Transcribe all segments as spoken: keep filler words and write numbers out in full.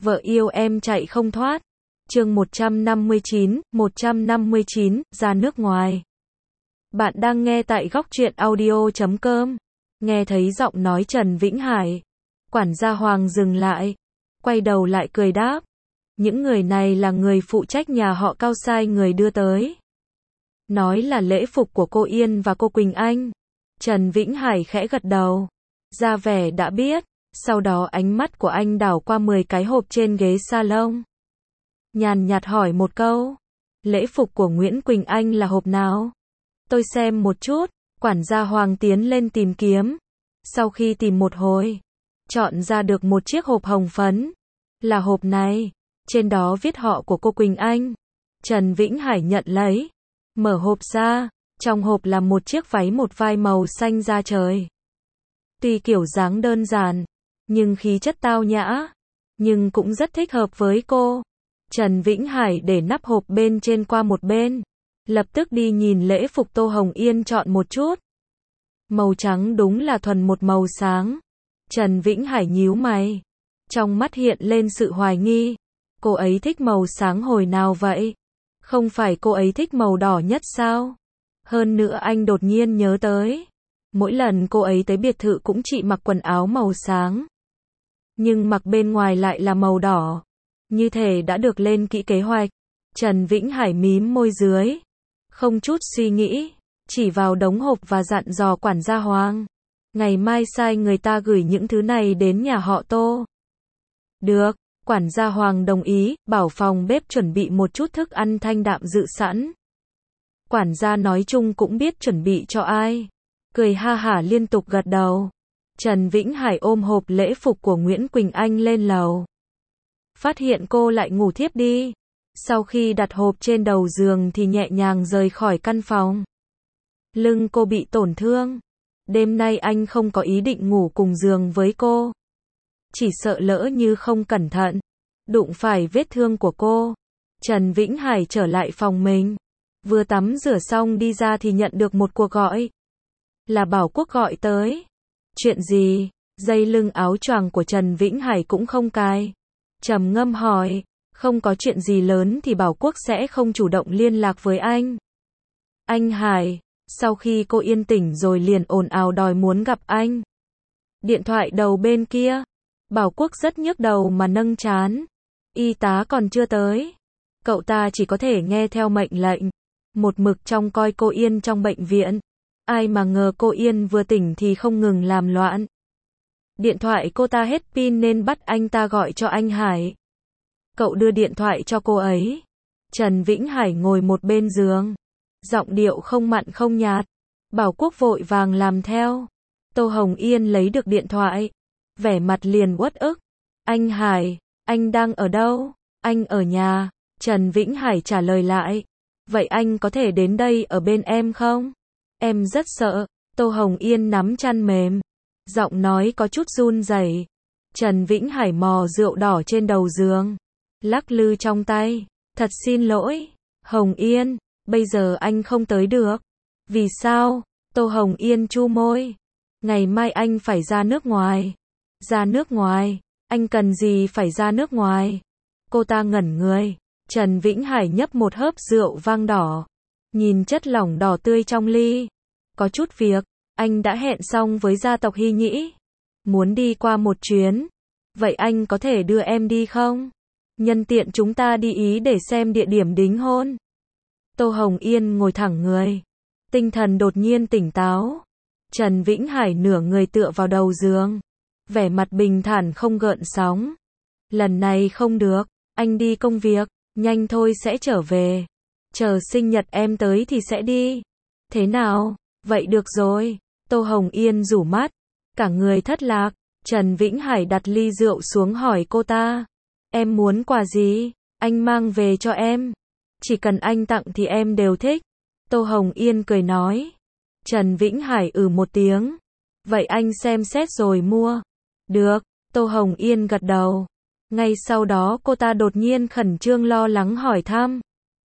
Vợ yêu em chạy không thoát. Chương một trăm năm mươi chín, một trăm năm mươi chín, ra nước ngoài. Bạn đang nghe tại góc truyện audio chấm com. Nghe thấy giọng nói Trần Vĩnh Hải. Quản gia Hoàng dừng lại. Quay đầu lại cười đáp. Những người này là người phụ trách nhà họ Cao sai người đưa tới. Nói là lễ phục của cô Yên và cô Quỳnh Anh. Trần Vĩnh Hải khẽ gật đầu. Ra vẻ đã biết. Sau đó ánh mắt của anh đảo qua mười cái hộp trên ghế salon. Nhàn nhạt hỏi một câu. Lễ phục của Nguyễn Quỳnh Anh là hộp nào? Tôi xem một chút. Quản gia Hoàng tiến lên tìm kiếm. Sau khi tìm một hồi, chọn ra được một chiếc hộp hồng phấn. Là hộp này. Trên đó viết họ của cô Quỳnh Anh. Trần Vĩnh Hải nhận lấy. Mở hộp ra. Trong hộp là một chiếc váy một vai màu xanh da trời. Tuy kiểu dáng đơn giản, nhưng khí chất tao nhã, nhưng cũng rất thích hợp với cô. Trần Vĩnh Hải để nắp hộp bên trên qua một bên. Lập tức đi nhìn lễ phục Tô Hồng Yên chọn một chút. Màu trắng đúng là thuần một màu sáng. Trần Vĩnh Hải nhíu mày. Trong mắt hiện lên sự hoài nghi. Cô ấy thích màu sáng hồi nào vậy? Không phải cô ấy thích màu đỏ nhất sao? Hơn nữa anh đột nhiên nhớ tới. Mỗi lần cô ấy tới biệt thự cũng chỉ mặc quần áo màu sáng. Nhưng mặc bên ngoài lại là màu đỏ. Như thể đã được lên kỹ kế hoạch. Trần Vĩnh Hải mím môi dưới. Không chút suy nghĩ. Chỉ vào đống hộp và dặn dò quản gia Hoàng. Ngày mai sai người ta gửi những thứ này đến nhà họ Tô. Được. Quản gia Hoàng đồng ý. Bảo phòng bếp chuẩn bị một chút thức ăn thanh đạm dự sẵn. Quản gia nói chung cũng biết chuẩn bị cho ai. Cười ha hả liên tục gật đầu. Trần Vĩnh Hải ôm hộp lễ phục của Nguyễn Quỳnh Anh lên lầu. Phát hiện cô lại ngủ thiếp đi. Sau khi đặt hộp trên đầu giường thì nhẹ nhàng rời khỏi căn phòng. Lưng cô bị tổn thương. Đêm nay anh không có ý định ngủ cùng giường với cô. Chỉ sợ lỡ như không cẩn thận, đụng phải vết thương của cô. Trần Vĩnh Hải trở lại phòng mình. Vừa tắm rửa xong đi ra thì nhận được một cuộc gọi. Là Bảo Quốc gọi tới. Chuyện gì? Dây lưng áo choàng của Trần Vĩnh Hải cũng không cài. Trầm ngâm hỏi. Không có chuyện gì lớn thì Bảo Quốc sẽ không chủ động liên lạc với anh. Anh Hải. Sau khi cô yên tỉnh rồi liền ồn ào đòi muốn gặp anh. Điện thoại đầu bên kia. Bảo Quốc rất nhức đầu mà nâng trán. Y tá còn chưa tới. Cậu ta chỉ có thể nghe theo mệnh lệnh. Một mực trông coi cô Yên trong bệnh viện. Ai mà ngờ cô Yên vừa tỉnh thì không ngừng làm loạn. Điện thoại cô ta hết pin nên bắt anh ta gọi cho anh Hải. Cậu đưa điện thoại cho cô ấy. Trần Vĩnh Hải ngồi một bên giường. Giọng điệu không mặn không nhạt. Bảo Quốc vội vàng làm theo. Tô Hồng Yên lấy được điện thoại. Vẻ mặt liền uất ức. Anh Hải, anh đang ở đâu? Anh ở nhà. Trần Vĩnh Hải trả lời lại. Vậy anh có thể đến đây ở bên em không? Em rất sợ. Tô Hồng Yên nắm chăn mềm. Giọng nói có chút run rẩy. Trần Vĩnh Hải mò rượu đỏ trên đầu giường. Lắc lư trong tay. Thật xin lỗi. Hồng Yên, bây giờ anh không tới được. Vì sao? Tô Hồng Yên chu môi. Ngày mai anh phải ra nước ngoài. Ra nước ngoài? Anh cần gì phải ra nước ngoài? Cô ta ngẩn người. Trần Vĩnh Hải nhấp một hớp rượu vang đỏ. Nhìn chất lỏng đỏ tươi trong ly. Có chút việc. Anh đã hẹn xong với gia tộc Hy Nhĩ. Muốn đi qua một chuyến. Vậy anh có thể đưa em đi không? Nhân tiện chúng ta đi Ý để xem địa điểm đính hôn. Tô Hồng Yên ngồi thẳng người. Tinh thần đột nhiên tỉnh táo. Trần Vĩnh Hải nửa người tựa vào đầu giường. Vẻ mặt bình thản không gợn sóng. Lần này không được. Anh đi công việc. Nhanh thôi sẽ trở về. Chờ sinh nhật em tới thì sẽ đi. Thế nào? Vậy được rồi. Tô Hồng Yên rủ mắt. Cả người thất lạc. Trần Vĩnh Hải đặt ly rượu xuống hỏi cô ta. Em muốn quà gì? Anh mang về cho em. Chỉ cần anh tặng thì em đều thích. Tô Hồng Yên cười nói. Trần Vĩnh Hải ừ một tiếng. Vậy anh xem xét rồi mua. Được. Tô Hồng Yên gật đầu. Ngay sau đó cô ta đột nhiên khẩn trương lo lắng hỏi thăm.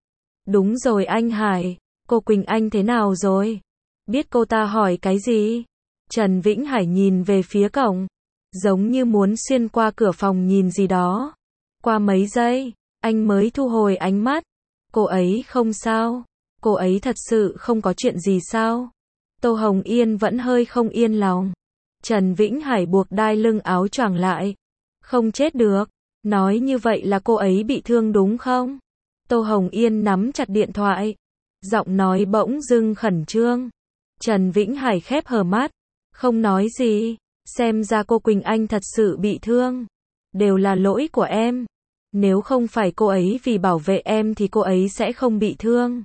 Đúng rồi anh Hải. Cô Quỳnh Anh thế nào rồi? Biết cô ta hỏi cái gì? Trần Vĩnh Hải nhìn về phía cổng. Giống như muốn xuyên qua cửa phòng nhìn gì đó. Qua mấy giây, anh mới thu hồi ánh mắt. Cô ấy không sao? Cô ấy thật sự không có chuyện gì sao? Tô Hồng Yên vẫn hơi không yên lòng. Trần Vĩnh Hải buộc đai lưng áo choàng lại. Không chết được. Nói như vậy là cô ấy bị thương đúng không? Tô Hồng Yên nắm chặt điện thoại. Giọng nói bỗng dưng khẩn trương. Trần Vĩnh Hải khép hờ mắt. Không nói gì. Xem ra cô Quỳnh Anh thật sự bị thương. Đều là lỗi của em. Nếu không phải cô ấy vì bảo vệ em thì cô ấy sẽ không bị thương.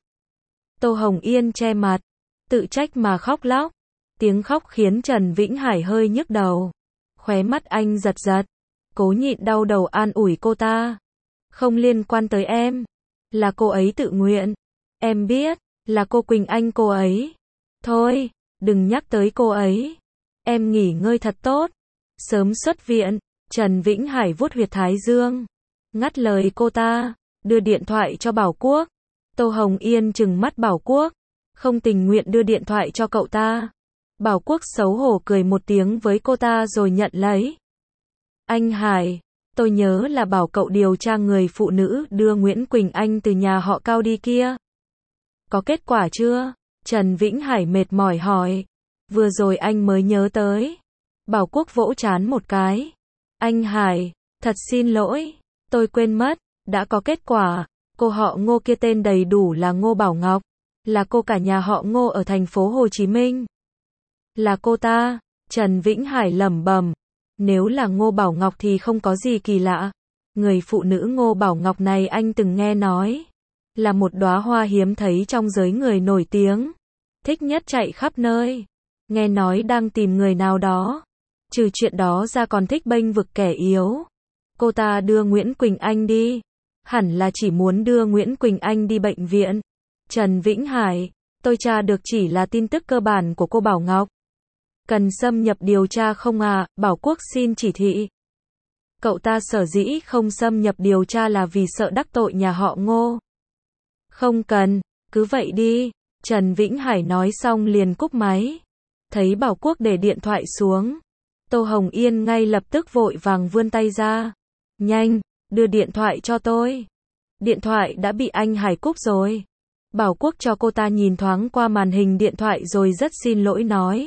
Tô Hồng Yên che mặt. Tự trách mà khóc lóc. Tiếng khóc khiến Trần Vĩnh Hải hơi nhức đầu. Khóe mắt anh giật giật. Cố nhịn đau đầu an ủi cô ta. Không liên quan tới em. Là cô ấy tự nguyện. Em biết, là cô Quỳnh Anh cô ấy. Thôi, đừng nhắc tới cô ấy. Em nghỉ ngơi thật tốt. Sớm xuất viện. Trần Vĩnh Hải vuốt huyệt thái dương. Ngắt lời cô ta. Đưa điện thoại cho Bảo Quốc. Tô Hồng Yên trừng mắt Bảo Quốc. Không tình nguyện đưa điện thoại cho cậu ta. Bảo Quốc xấu hổ cười một tiếng với cô ta rồi nhận lấy. Anh Hải, tôi nhớ là bảo cậu điều tra người phụ nữ đưa Nguyễn Quỳnh Anh từ nhà họ Cao đi kia. Có kết quả chưa? Trần Vĩnh Hải mệt mỏi hỏi. Vừa rồi anh mới nhớ tới. Bảo Quốc vỗ trán một cái. Anh Hải, thật xin lỗi, tôi quên mất, đã có kết quả. Cô họ Ngô kia tên đầy đủ là Ngô Bảo Ngọc, là cô cả nhà họ Ngô ở thành phố Hồ Chí Minh. Là cô ta, Trần Vĩnh Hải lẩm bẩm. Nếu là Ngô Bảo Ngọc thì không có gì kỳ lạ. Người phụ nữ Ngô Bảo Ngọc này anh từng nghe nói. Là một đóa hoa hiếm thấy trong giới người nổi tiếng. Thích nhất chạy khắp nơi. Nghe nói đang tìm người nào đó. Trừ chuyện đó ra còn thích bênh vực kẻ yếu. Cô ta đưa Nguyễn Quỳnh Anh đi. Hẳn là chỉ muốn đưa Nguyễn Quỳnh Anh đi bệnh viện. Trần Vĩnh Hải, tôi tra được chỉ là tin tức cơ bản của cô Bảo Ngọc. Cần xâm nhập điều tra không à? Bảo Quốc xin chỉ thị. Cậu ta sở dĩ không xâm nhập điều tra là vì sợ đắc tội nhà họ Ngô. Không cần, cứ vậy đi. Trần Vĩnh Hải nói xong liền cúp máy. Thấy Bảo Quốc để điện thoại xuống. Tô Hồng Yên ngay lập tức vội vàng vươn tay ra. Nhanh, đưa điện thoại cho tôi. Điện thoại đã bị anh Hải cúp rồi. Bảo Quốc cho cô ta nhìn thoáng qua màn hình điện thoại rồi rất xin lỗi nói.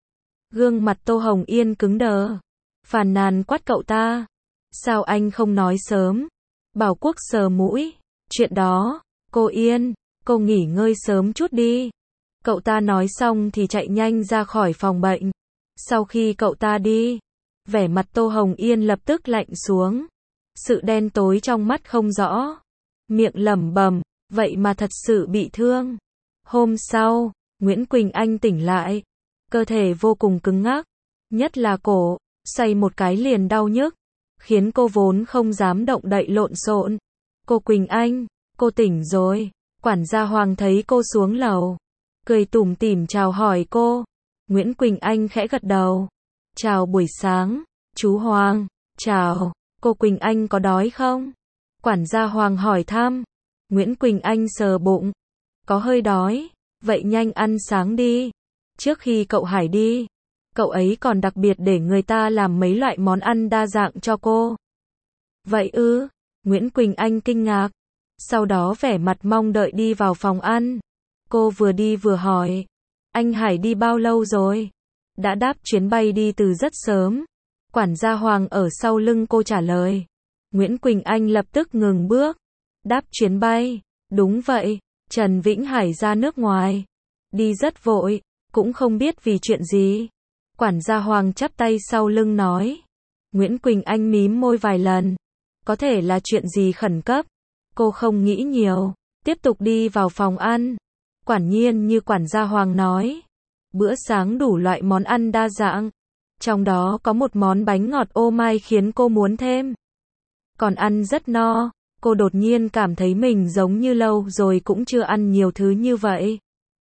Gương mặt Tô Hồng Yên cứng đờ. Phàn nàn quát cậu ta. Sao anh không nói sớm? Bảo Quốc sờ mũi. Chuyện đó, cô Yên, cô nghỉ ngơi sớm chút đi. Cậu ta nói xong thì chạy nhanh ra khỏi phòng bệnh. Sau khi cậu ta đi, vẻ mặt Tô Hồng Yên lập tức lạnh xuống. Sự đen tối trong mắt không rõ. Miệng lẩm bẩm, vậy mà thật sự bị thương. Hôm sau, Nguyễn Quỳnh Anh tỉnh lại. Cơ thể vô cùng cứng ngắc. Nhất là cổ, xoay một cái liền đau nhức. Khiến cô vốn không dám động đậy lộn xộn. Cô Quỳnh Anh, cô tỉnh rồi. Quản gia Hoàng thấy cô xuống lầu. Cười tủm tỉm chào hỏi cô. Nguyễn Quỳnh Anh khẽ gật đầu. Chào buổi sáng, chú Hoàng. Chào, cô Quỳnh Anh có đói không? Quản gia Hoàng hỏi thăm. Nguyễn Quỳnh Anh sờ bụng. Có hơi đói, vậy nhanh ăn sáng đi. Trước khi cậu Hải đi, cậu ấy còn đặc biệt để người ta làm mấy loại món ăn đa dạng cho cô. Vậy ư? Nguyễn Quỳnh Anh kinh ngạc. Sau đó vẻ mặt mong đợi đi vào phòng ăn. Cô vừa đi vừa hỏi. Anh Hải đi bao lâu rồi? Đã đáp chuyến bay đi từ rất sớm. Quản gia Hoàng ở sau lưng cô trả lời. Nguyễn Quỳnh Anh lập tức ngừng bước. Đáp chuyến bay. Đúng vậy, Trần Vĩnh Hải ra nước ngoài. Đi rất vội, cũng không biết vì chuyện gì. Quản gia Hoàng chắp tay sau lưng nói. Nguyễn Quỳnh Anh mím môi vài lần. Có thể là chuyện gì khẩn cấp. Cô không nghĩ nhiều, tiếp tục đi vào phòng ăn. Quả nhiên như quản gia Hoàng nói. Bữa sáng đủ loại món ăn đa dạng. Trong đó có một món bánh ngọt ô mai khiến cô muốn thêm. Còn ăn rất no, cô đột nhiên cảm thấy mình giống như lâu rồi cũng chưa ăn nhiều thứ như vậy.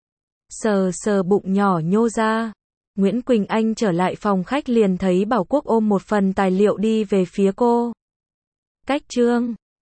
Sờ sờ bụng nhỏ nhô ra. Nguyễn Quỳnh Anh trở lại phòng khách liền thấy Bảo Quốc ôm một phần tài liệu đi về phía cô. Cách chương